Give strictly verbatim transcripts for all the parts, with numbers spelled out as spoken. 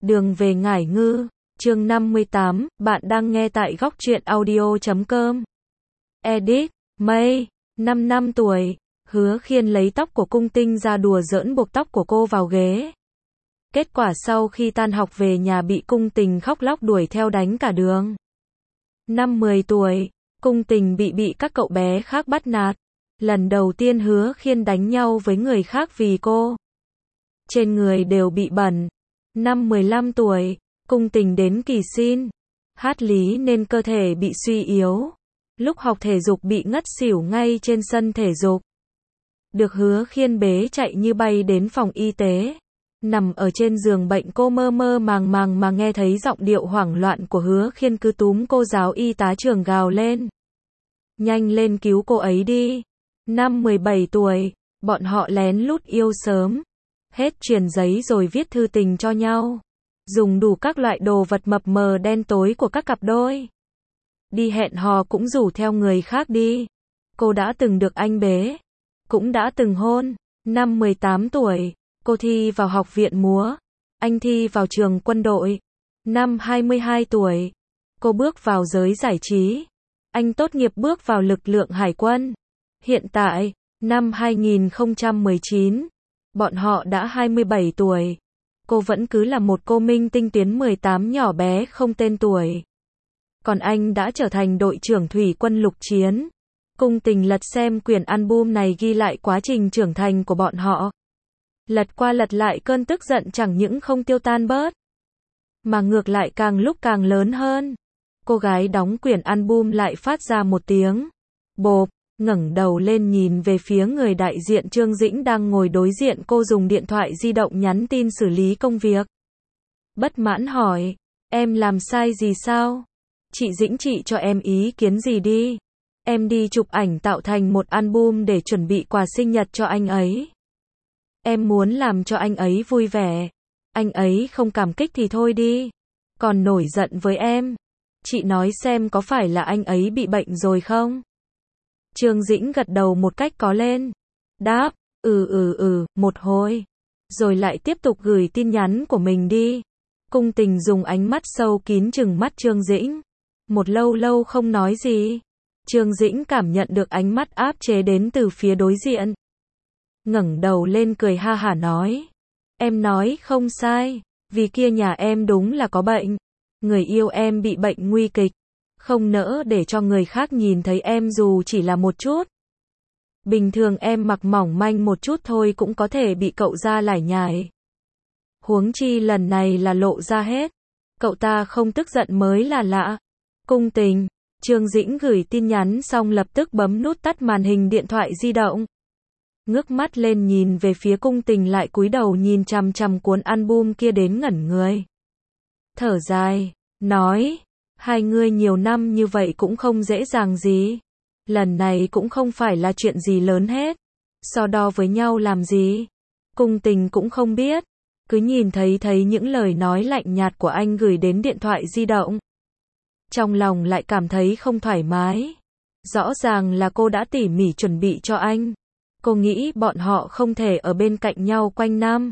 Đường về Ngải Ngư, chương năm mươi tám, bạn đang nghe tại góc truyện audio chấm com. Edit, May, năm năm tuổi, Hứa Khiên lấy tóc của Cung Tinh ra đùa giỡn buộc tóc của cô vào ghế. Kết quả sau khi tan học về nhà bị Cung Tình khóc lóc đuổi theo đánh cả đường. Năm mười tuổi, Cung Tình bị bị các cậu bé khác bắt nạt. Lần đầu tiên Hứa Khiên đánh nhau với người khác vì cô. Trên người đều bị bẩn. Năm mười lăm tuổi, Cung Tình đến kỳ xin. Hát lý nên cơ thể bị suy yếu. Lúc học thể dục bị ngất xỉu ngay trên sân thể dục. Được Hứa Khiên bế chạy như bay đến phòng y tế. Nằm ở trên giường bệnh cô mơ mơ màng màng mà nghe thấy giọng điệu hoảng loạn của Hứa Khiên cứ túm cô giáo y tá trường gào lên. Nhanh lên cứu cô ấy đi. Năm mười bảy tuổi, bọn họ lén lút yêu sớm. Hết truyền giấy rồi viết thư tình cho nhau. Dùng đủ các loại đồ vật mập mờ đen tối của các cặp đôi. Đi hẹn hò cũng rủ theo người khác đi. Cô đã từng được anh bế. Cũng đã từng hôn. Năm mười tám tuổi, cô thi vào học viện múa. Anh thi vào trường quân đội. Năm hai mươi hai tuổi, cô bước vào giới giải trí. Anh tốt nghiệp bước vào lực lượng hải quân. Hiện tại, năm hai nghìn không trăm mười chín, bọn họ đã hai mươi bảy tuổi. Cô vẫn cứ là một cô minh tinh tuyến mười tám nhỏ bé không tên tuổi. Còn anh đã trở thành đội trưởng thủy quân lục chiến. Cung Tình lật xem quyển album này ghi lại quá trình trưởng thành của bọn họ. Lật qua lật lại cơn tức giận chẳng những không tiêu tan bớt, mà ngược lại càng lúc càng lớn hơn. Cô gái đóng quyển album lại phát ra một tiếng bộp, ngẩng đầu lên nhìn về phía người đại diện Trương Dĩnh đang ngồi đối diện cô dùng điện thoại di động nhắn tin xử lý công việc. Bất mãn hỏi, em làm sai gì sao? Chị Dĩnh chị cho em ý kiến gì đi. Em đi chụp ảnh tạo thành một album để chuẩn bị quà sinh nhật cho anh ấy. Em muốn làm cho anh ấy vui vẻ. Anh ấy không cảm kích thì thôi đi. Còn nổi giận với em. Chị nói xem có phải là anh ấy bị bệnh rồi không? Trương Dĩnh gật đầu một cách có lên. Đáp, ừ ừ ừ, một hồi. Rồi lại tiếp tục gửi tin nhắn của mình đi. Cung Tình dùng ánh mắt sâu kín trừng mắt Trương Dĩnh. Một lâu lâu không nói gì. Trương Dĩnh cảm nhận được ánh mắt áp chế đến từ phía đối diện. Ngẩng đầu lên cười ha hả nói. Em nói không sai. Vì kia nhà em đúng là có bệnh. Người yêu em bị bệnh nguy kịch. Không nỡ để cho người khác nhìn thấy em dù chỉ là một chút. Bình thường em mặc mỏng manh một chút thôi cũng có thể bị cậu ra lải nhải. Huống chi lần này là lộ ra hết. Cậu ta không tức giận mới là lạ. Cung Tình, Trương Dĩnh gửi tin nhắn xong lập tức bấm nút tắt màn hình điện thoại di động. Ngước mắt lên nhìn về phía Cung Tình lại cúi đầu nhìn chằm chằm cuốn album kia đến ngẩn người. Thở dài, nói, hai người nhiều năm như vậy cũng không dễ dàng gì. Lần này cũng không phải là chuyện gì lớn hết. So đo với nhau làm gì? Cung Tình cũng không biết. Cứ nhìn thấy thấy những lời nói lạnh nhạt của anh gửi đến điện thoại di động. Trong lòng lại cảm thấy không thoải mái. Rõ ràng là cô đã tỉ mỉ chuẩn bị cho anh. Cô nghĩ bọn họ không thể ở bên cạnh nhau quanh năm.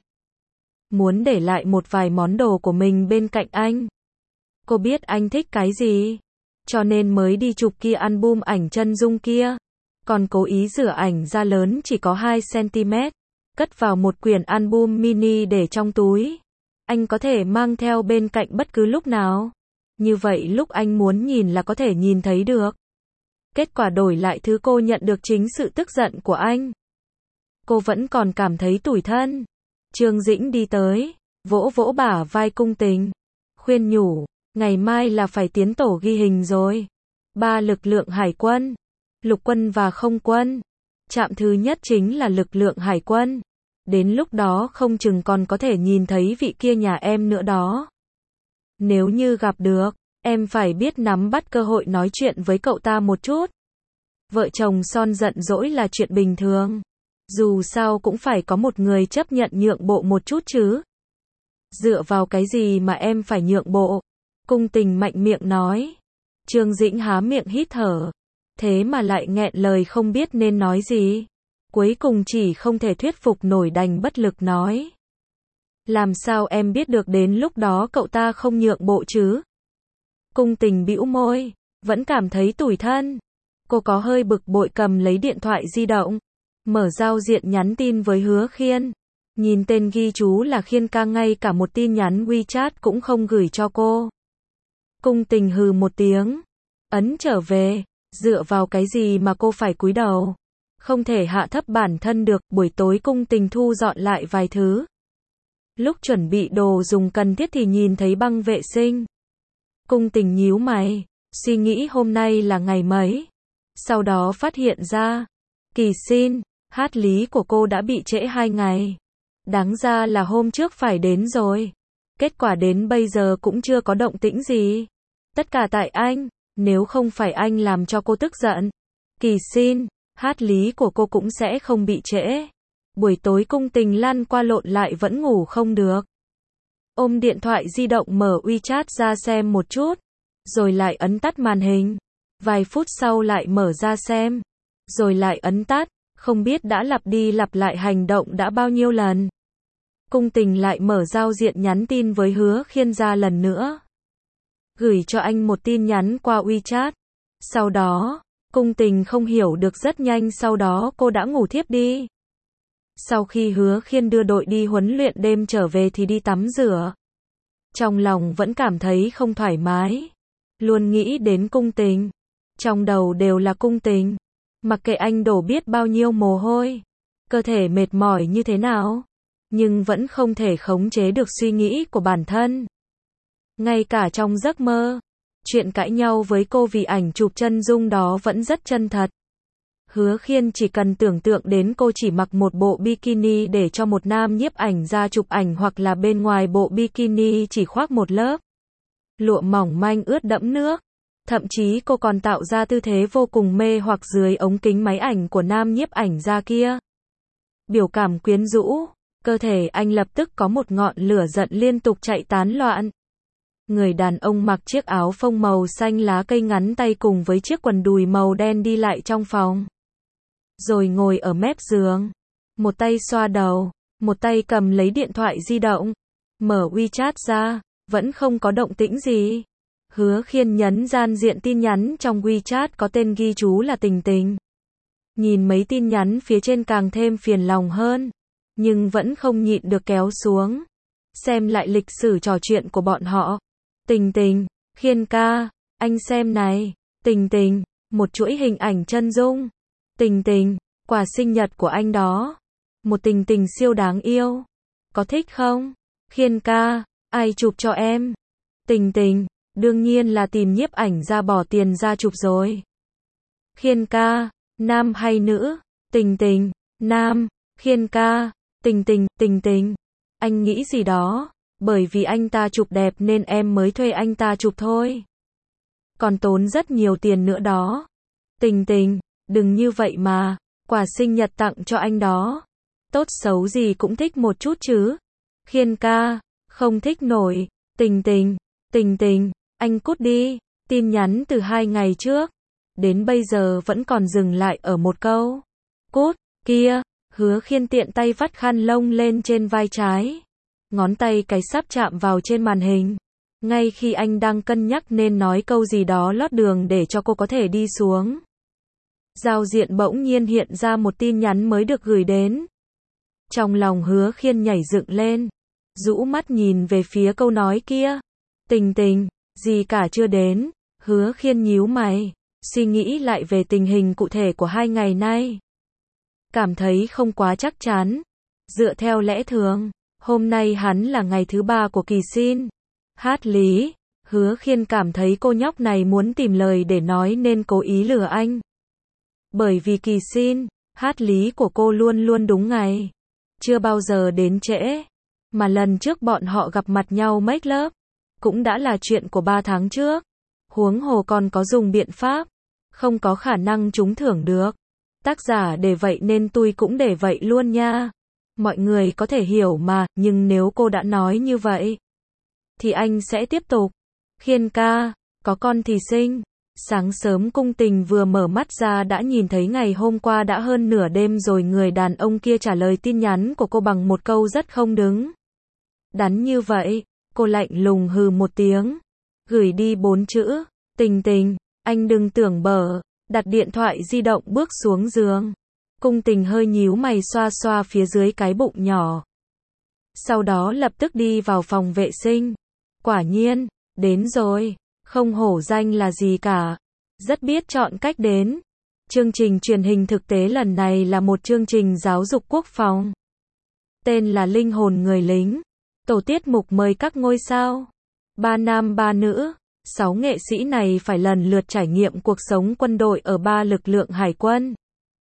Muốn để lại một vài món đồ của mình bên cạnh anh. Cô biết anh thích cái gì. Cho nên mới đi chụp kia album ảnh chân dung kia. Còn cố ý rửa ảnh ra lớn chỉ có hai xăng-ti-mét. Cất vào một quyển album mini để trong túi. Anh có thể mang theo bên cạnh bất cứ lúc nào. Như vậy lúc anh muốn nhìn là có thể nhìn thấy được. Kết quả đổi lại thứ cô nhận được chính sự tức giận của anh. Cô vẫn còn cảm thấy tủi thân. Trương Dĩnh đi tới, vỗ vỗ bả vai Cung Tình. Khuyên nhủ, ngày mai là phải tiến tổ ghi hình rồi. Ba lực lượng hải quân, lục quân và không quân. Trạm thứ nhất chính là lực lượng hải quân. Đến lúc đó không chừng còn có thể nhìn thấy vị kia nhà em nữa đó. Nếu như gặp được, em phải biết nắm bắt cơ hội nói chuyện với cậu ta một chút. Vợ chồng son giận dỗi là chuyện bình thường. Dù sao cũng phải có một người chấp nhận nhượng bộ một chút chứ. Dựa vào cái gì mà em phải nhượng bộ? Cung Tình mạnh miệng nói. Trương Dĩnh há miệng hít thở. Thế mà lại nghẹn lời không biết nên nói gì. Cuối cùng chỉ không thể thuyết phục nổi đành bất lực nói. Làm sao em biết được đến lúc đó cậu ta không nhượng bộ chứ? Cung Tình bĩu môi, vẫn cảm thấy tủi thân. Cô có hơi bực bội cầm lấy điện thoại di động, mở giao diện nhắn tin với Hứa Khiên. Nhìn tên ghi chú là Khiên ca, ngay cả một tin nhắn WeChat cũng không gửi cho cô. Cung Tình hừ một tiếng, ấn trở về, dựa vào cái gì mà cô phải cúi đầu? Không thể hạ thấp bản thân được. Buổi tối Cung Tình thu dọn lại vài thứ. Lúc chuẩn bị đồ dùng cần thiết thì nhìn thấy băng vệ sinh. Cung Tình nhíu mày, suy nghĩ hôm nay là ngày mấy. Sau đó phát hiện ra, Kỳ Xin, hát lý của cô đã bị trễ hai ngày. Đáng ra là hôm trước phải đến rồi. Kết quả đến bây giờ cũng chưa có động tĩnh gì. Tất cả tại anh, nếu không phải anh làm cho cô tức giận, Kỳ Xin, hát lý của cô cũng sẽ không bị trễ. Buổi tối Cung Tình lăn qua lộn lại vẫn ngủ không được. Ôm điện thoại di động mở WeChat ra xem một chút, rồi lại ấn tắt màn hình. Vài phút sau lại mở ra xem, rồi lại ấn tắt, không biết đã lặp đi lặp lại hành động đã bao nhiêu lần. Cung Tình lại mở giao diện nhắn tin với Hứa Khiên ra lần nữa. Gửi cho anh một tin nhắn qua WeChat. Sau đó, Cung Tình không hiểu được rất nhanh sau đó cô đã ngủ thiếp đi. Sau khi Hứa Khiên đưa đội đi huấn luyện đêm trở về thì đi tắm rửa. Trong lòng vẫn cảm thấy không thoải mái. Luôn nghĩ đến Cung Tình. Trong đầu đều là Cung Tình. Mặc kệ anh đổ biết bao nhiêu mồ hôi, cơ thể mệt mỏi như thế nào, nhưng vẫn không thể khống chế được suy nghĩ của bản thân. Ngay cả trong giấc mơ, chuyện cãi nhau với cô vì ảnh chụp chân dung đó vẫn rất chân thật. Hứa Khiên chỉ cần tưởng tượng đến cô chỉ mặc một bộ bikini để cho một nam nhiếp ảnh ra chụp ảnh, hoặc là bên ngoài bộ bikini chỉ khoác một lớp lụa mỏng manh ướt đẫm nước. Thậm chí cô còn tạo ra tư thế vô cùng mê hoặc dưới ống kính máy ảnh của nam nhiếp ảnh ra kia. Biểu cảm quyến rũ, cơ thể anh lập tức có một ngọn lửa giận liên tục chạy tán loạn. Người đàn ông mặc chiếc áo phông màu xanh lá cây ngắn tay cùng với chiếc quần đùi màu đen đi lại trong phòng. Rồi ngồi ở mép giường, một tay xoa đầu, một tay cầm lấy điện thoại di động, mở WeChat ra, vẫn không có động tĩnh gì. Hứa Khiên nhấn gian diện tin nhắn trong WeChat có tên ghi chú là Tình Tình. Nhìn mấy tin nhắn phía trên càng thêm phiền lòng hơn, nhưng vẫn không nhịn được kéo xuống. Xem lại lịch sử trò chuyện của bọn họ. Tình Tình, Khiên ca, anh xem này. Tình Tình, một chuỗi hình ảnh chân dung. Tình Tình, quà sinh nhật của anh đó. Một Tình Tình siêu đáng yêu. Có thích không? Khiên ca, ai chụp cho em? Tình Tình, đương nhiên là tìm nhiếp ảnh ra bỏ tiền ra chụp rồi. Khiên ca, nam hay nữ? Tình Tình, nam. Khiên ca, Tình Tình, Tình Tình, anh nghĩ gì đó, bởi vì anh ta chụp đẹp nên em mới thuê anh ta chụp thôi. Còn tốn rất nhiều tiền nữa đó. Tình Tình, đừng như vậy mà, quà sinh nhật tặng cho anh đó. Tốt xấu gì cũng thích một chút chứ. Khiên ca, không thích nổi. Tình Tình, Tình Tình, anh cút đi. Tin nhắn từ hai ngày trước, đến bây giờ vẫn còn dừng lại ở một câu. Cút, kia. Hứa Khiên tiện tay vắt khăn lông lên trên vai trái. Ngón tay cái sắp chạm vào trên màn hình. Ngay khi anh đang cân nhắc nên nói câu gì đó lót đường để cho cô có thể đi xuống. Giao diện bỗng nhiên hiện ra một tin nhắn mới được gửi đến. Trong lòng Hứa Khiên nhảy dựng lên. Rũ mắt nhìn về phía câu nói kia. Tình Tình, gì cả chưa đến. Hứa Khiên nhíu mày, suy nghĩ lại về tình hình cụ thể của hai ngày nay. Cảm thấy không quá chắc chắn. Dựa theo lẽ thường, hôm nay hắn là ngày thứ ba của Kỳ Xin. Hát lý, Hứa Khiên cảm thấy cô nhóc này muốn tìm lời để nói nên cố ý lừa anh. Bởi vì Kỳ Xin, hát lý của cô luôn luôn đúng ngày. Chưa bao giờ đến trễ. Mà lần trước bọn họ gặp mặt nhau make love, cũng đã là chuyện của ba tháng trước. Huống hồ còn có dùng biện pháp, không có khả năng trúng thưởng được. Tác giả để vậy nên tôi cũng để vậy luôn nha. Mọi người có thể hiểu mà, nhưng nếu cô đã nói như vậy, thì anh sẽ tiếp tục. Khiên ca, có con thì sinh. Sáng sớm Cung Tình vừa mở mắt ra đã nhìn thấy ngày hôm qua đã hơn nửa đêm rồi người đàn ông kia trả lời tin nhắn của cô bằng một câu rất không đứng. Đắn như vậy, cô lạnh lùng hừ một tiếng. Gửi đi bốn chữ. Tình tình, anh đừng tưởng bở. Đặt điện thoại di động bước xuống giường. Cung tình hơi nhíu mày xoa xoa phía dưới cái bụng nhỏ. Sau đó lập tức đi vào phòng vệ sinh. Quả nhiên, đến rồi. Không hổ danh là gì cả. Rất biết chọn cách đến. Chương trình truyền hình thực tế lần này là một chương trình giáo dục quốc phòng. Tên là Linh hồn người lính. Tổ tiết mục mời các ngôi sao. Ba nam ba nữ. Sáu nghệ sĩ này phải lần lượt trải nghiệm cuộc sống quân đội ở ba lực lượng hải quân,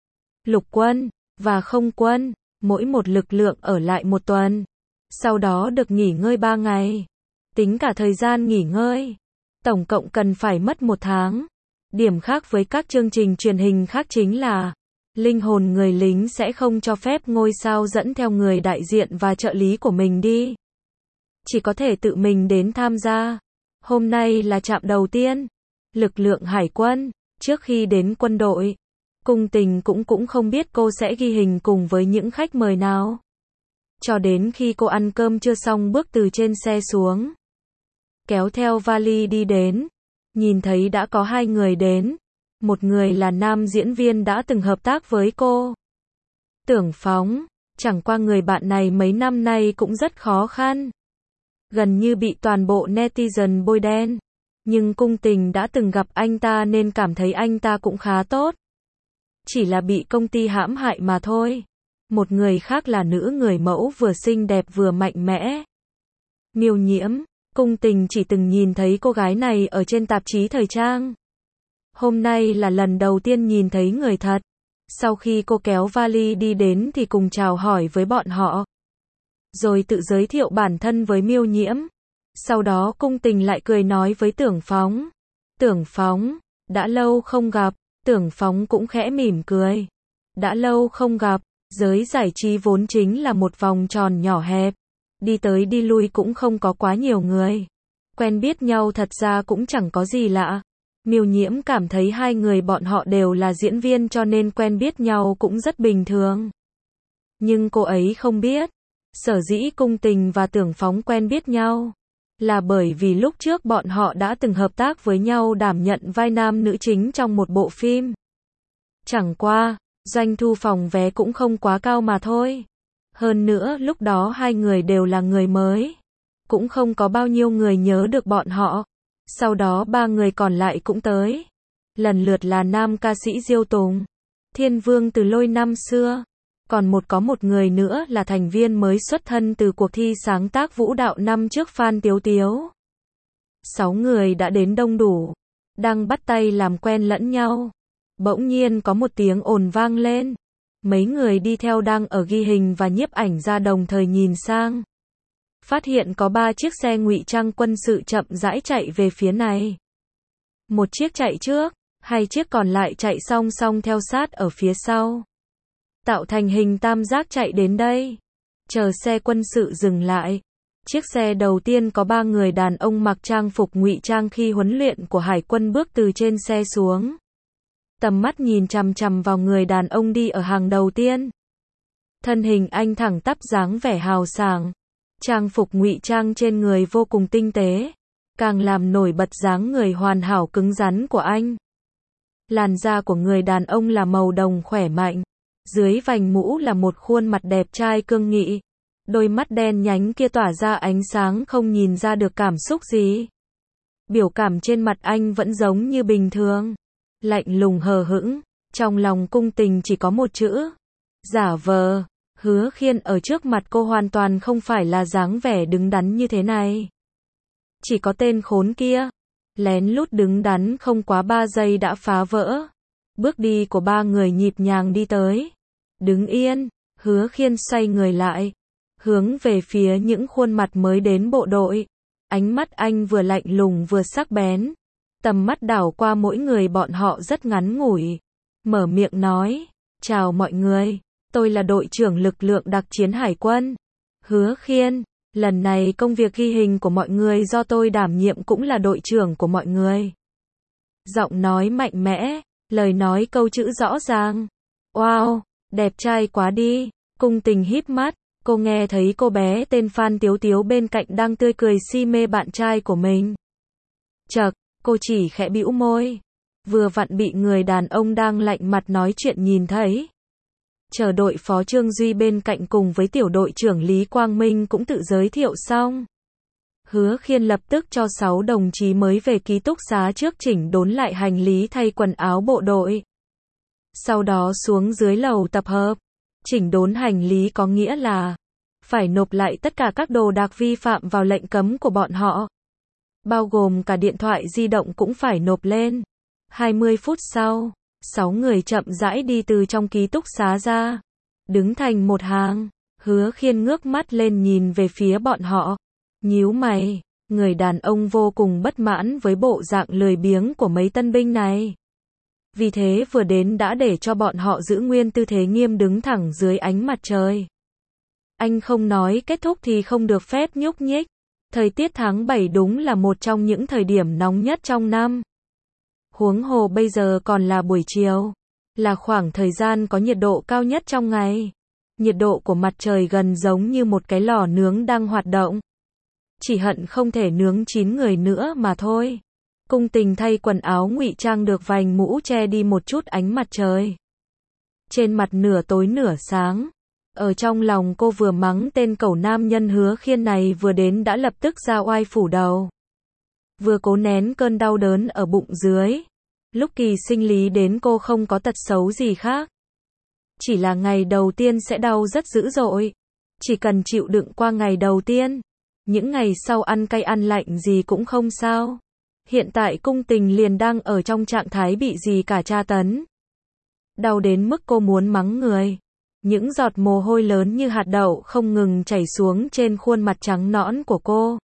lục quân và không quân. Mỗi một lực lượng ở lại một tuần. Sau đó được nghỉ ngơi ba ngày. Tính cả thời gian nghỉ ngơi. Tổng cộng cần phải mất một tháng. Điểm khác với các chương trình truyền hình khác chính là Linh hồn người lính sẽ không cho phép ngôi sao dẫn theo người đại diện và trợ lý của mình đi. Chỉ có thể tự mình đến tham gia. Hôm nay là trạm đầu tiên. Lực lượng hải quân. Trước khi đến quân đội, Cung tình cũng cũng không biết cô sẽ ghi hình cùng với những khách mời nào. Cho đến khi cô ăn cơm chưa xong bước từ trên xe xuống. Kéo theo vali đi đến. Nhìn thấy đã có hai người đến. Một người là nam diễn viên đã từng hợp tác với cô. Tưởng Phóng. Chẳng qua người bạn này mấy năm nay cũng rất khó khăn. Gần như bị toàn bộ netizen bôi đen. Nhưng cung tình đã từng gặp anh ta nên cảm thấy anh ta cũng khá tốt. Chỉ là bị công ty hãm hại mà thôi. Một người khác là nữ người mẫu vừa xinh đẹp vừa mạnh mẽ. Miêu Nhiễm. Cung tình chỉ từng nhìn thấy cô gái này ở trên tạp chí thời trang. Hôm nay là lần đầu tiên nhìn thấy người thật. Sau khi cô kéo vali đi đến thì cùng chào hỏi với bọn họ. Rồi tự giới thiệu bản thân với Miêu Nhiễm. Sau đó cung tình lại cười nói với Tưởng Phóng. Tưởng Phóng, đã lâu không gặp. Tưởng Phóng cũng khẽ mỉm cười. Đã lâu không gặp. Giới giải trí vốn chính là một vòng tròn nhỏ hẹp. Đi tới đi lui cũng không có quá nhiều người. Quen biết nhau thật ra cũng chẳng có gì lạ. Miêu Nhiễm cảm thấy hai người bọn họ đều là diễn viên cho nên quen biết nhau cũng rất bình thường. Nhưng cô ấy không biết. Sở dĩ cung tình và Tưởng Phóng quen biết nhau. Là bởi vì lúc trước bọn họ đã từng hợp tác với nhau đảm nhận vai nam nữ chính trong một bộ phim. Chẳng qua, doanh thu phòng vé cũng không quá cao mà thôi. Hơn nữa lúc đó hai người đều là người mới. Cũng không có bao nhiêu người nhớ được bọn họ. Sau đó ba người còn lại cũng tới. Lần lượt là nam ca sĩ Diêu Tùng, Thiên Vương từ Lôi năm xưa. Còn một có một người nữa là thành viên mới xuất thân từ cuộc thi sáng tác vũ đạo năm trước Phan Tiếu Tiếu. Sáu người đã đến đông đủ. Đang bắt tay làm quen lẫn nhau. Bỗng nhiên có một tiếng ồn vang lên. Mấy người đi theo đang ở ghi hình và nhiếp ảnh ra đồng thời nhìn sang. Phát hiện có ba chiếc xe ngụy trang quân sự chậm rãi chạy về phía này. Một chiếc chạy trước, hai chiếc còn lại chạy song song theo sát ở phía sau. Tạo thành hình tam giác chạy đến đây. Chờ xe quân sự dừng lại. Chiếc xe đầu tiên có ba người đàn ông mặc trang phục ngụy trang khi huấn luyện của hải quân bước từ trên xe xuống. Tầm mắt nhìn chằm chằm vào người đàn ông đi ở hàng đầu tiên. Thân hình anh thẳng tắp dáng vẻ hào sảng. Trang phục ngụy trang trên người vô cùng tinh tế. Càng làm nổi bật dáng người hoàn hảo cứng rắn của anh. Làn da của người đàn ông là màu đồng khỏe mạnh. Dưới vành mũ là một khuôn mặt đẹp trai cương nghị. Đôi mắt đen nhánh kia tỏa ra ánh sáng không nhìn ra được cảm xúc gì. Biểu cảm trên mặt anh vẫn giống như bình thường. Lạnh lùng hờ hững. Trong lòng cung tình chỉ có một chữ. Giả vờ. Hứa Khiên ở trước mặt cô hoàn toàn không phải là dáng vẻ đứng đắn như thế này. Chỉ có tên khốn kia. Lén lút đứng đắn không quá ba giây đã phá vỡ. Bước đi của ba người nhịp nhàng đi tới. Đứng yên. Hứa Khiên xoay người lại. Hướng về phía những khuôn mặt mới đến bộ đội. Ánh mắt anh vừa lạnh lùng vừa sắc bén. Tầm mắt đảo qua mỗi người bọn họ rất ngắn ngủi. Mở miệng nói. Chào mọi người. Tôi là đội trưởng lực lượng đặc chiến hải quân. Hứa Khiên. Lần này công việc ghi hình của mọi người do tôi đảm nhiệm cũng là đội trưởng của mọi người. Giọng nói mạnh mẽ. Lời nói câu chữ rõ ràng. Wow, đẹp trai quá đi. Cung tình híp mắt. Cô nghe thấy cô bé tên Phan Tiếu Tiếu bên cạnh đang tươi cười si mê bạn trai của mình. Chậc, cô chỉ khẽ bĩu môi. Vừa vặn bị người đàn ông đang lạnh mặt nói chuyện nhìn thấy. Chờ đội phó Trương Duy bên cạnh cùng với tiểu đội trưởng Lý Quang Minh cũng tự giới thiệu xong. Hứa Khiên lập tức cho sáu đồng chí mới về ký túc xá trước chỉnh đốn lại hành lý thay quần áo bộ đội. Sau đó xuống dưới lầu tập hợp. Chỉnh đốn hành lý có nghĩa là phải nộp lại tất cả các đồ đạc vi phạm vào lệnh cấm của bọn họ. Bao gồm cả điện thoại di động cũng phải nộp lên. hai mươi phút sau, sáu người chậm rãi đi từ trong ký túc xá ra. Đứng thành một hàng, Hứa Khiên ngước mắt lên nhìn về phía bọn họ. Nhíu mày, người đàn ông vô cùng bất mãn với bộ dạng lười biếng của mấy tân binh này. Vì thế vừa đến đã để cho bọn họ giữ nguyên tư thế nghiêm đứng thẳng dưới ánh mặt trời. Anh không nói kết thúc thì không được phép nhúc nhích. Thời tiết tháng bảy đúng là một trong những thời điểm nóng nhất trong năm. Huống hồ bây giờ còn là buổi chiều, là khoảng thời gian có nhiệt độ cao nhất trong ngày. Nhiệt độ của mặt trời gần giống như một cái lò nướng đang hoạt động. Chỉ hận không thể nướng chín người nữa mà thôi. Cung Tình thay quần áo ngụy trang được vành mũ che đi một chút ánh mặt trời. Trên mặt nửa tối nửa sáng. Ở trong lòng cô vừa mắng tên cẩu nam nhân Hứa Khiên này vừa đến đã lập tức ra oai phủ đầu. Vừa cố nén cơn đau đớn ở bụng dưới. Lúc kỳ sinh lý đến cô không có tật xấu gì khác. Chỉ là ngày đầu tiên sẽ đau rất dữ dội. Chỉ cần chịu đựng qua ngày đầu tiên. Những ngày sau ăn cay ăn lạnh gì cũng không sao. Hiện tại Cung Tình liền đang ở trong trạng thái bị gì cả tra tấn. Đau đến mức cô muốn mắng người. Những giọt mồ hôi lớn như hạt đậu không ngừng chảy xuống trên khuôn mặt trắng nõn của cô.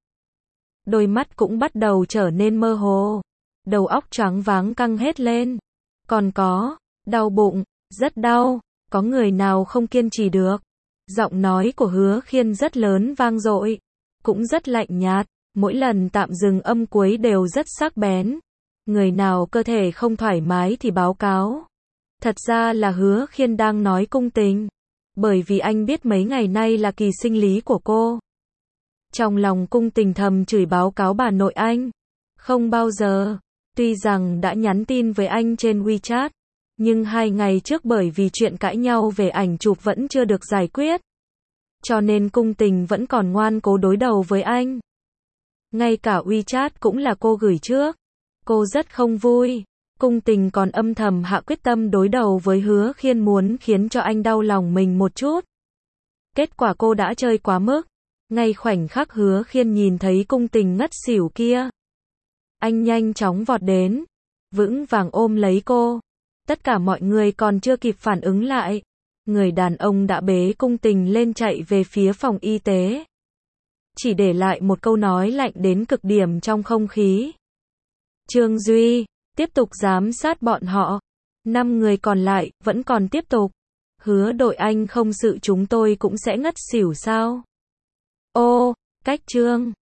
Đôi mắt cũng bắt đầu trở nên mơ hồ. Đầu óc choáng váng căng hết lên. Còn có, đau bụng, rất đau, có người nào không kiên trì được. Giọng nói của Hứa Khiên rất lớn vang dội, cũng rất lạnh nhạt, mỗi lần tạm dừng âm cuối đều rất sắc bén. Người nào cơ thể không thoải mái thì báo cáo. Thật ra là Hứa Khiên đang nói Cung Tình, bởi vì anh biết mấy ngày nay là kỳ sinh lý của cô. Trong lòng Cung Tình thầm chửi báo cáo bà nội anh. Không bao giờ, tuy rằng đã nhắn tin với anh trên WeChat, nhưng hai ngày trước bởi vì chuyện cãi nhau về ảnh chụp vẫn chưa được giải quyết. Cho nên Cung Tình vẫn còn ngoan cố đối đầu với anh. Ngay cả WeChat cũng là cô gửi trước. Cô rất không vui. Cung Tình còn âm thầm hạ quyết tâm đối đầu với Hứa Khiên muốn khiến cho anh đau lòng mình một chút. Kết quả cô đã chơi quá mức. Ngay khoảnh khắc Hứa Khiên nhìn thấy Cung Tình ngất xỉu kia, anh nhanh chóng vọt đến, vững vàng ôm lấy cô. Tất cả mọi người còn chưa kịp phản ứng lại. Người đàn ông đã bế Cung Tình lên chạy về phía phòng y tế. Chỉ để lại một câu nói lạnh đến cực điểm trong không khí. Trương Duy, tiếp tục giám sát bọn họ. Năm người còn lại, vẫn còn tiếp tục. Hứa đội anh không sự chúng tôi cũng sẽ ngất xỉu sao? Ô, cách Trương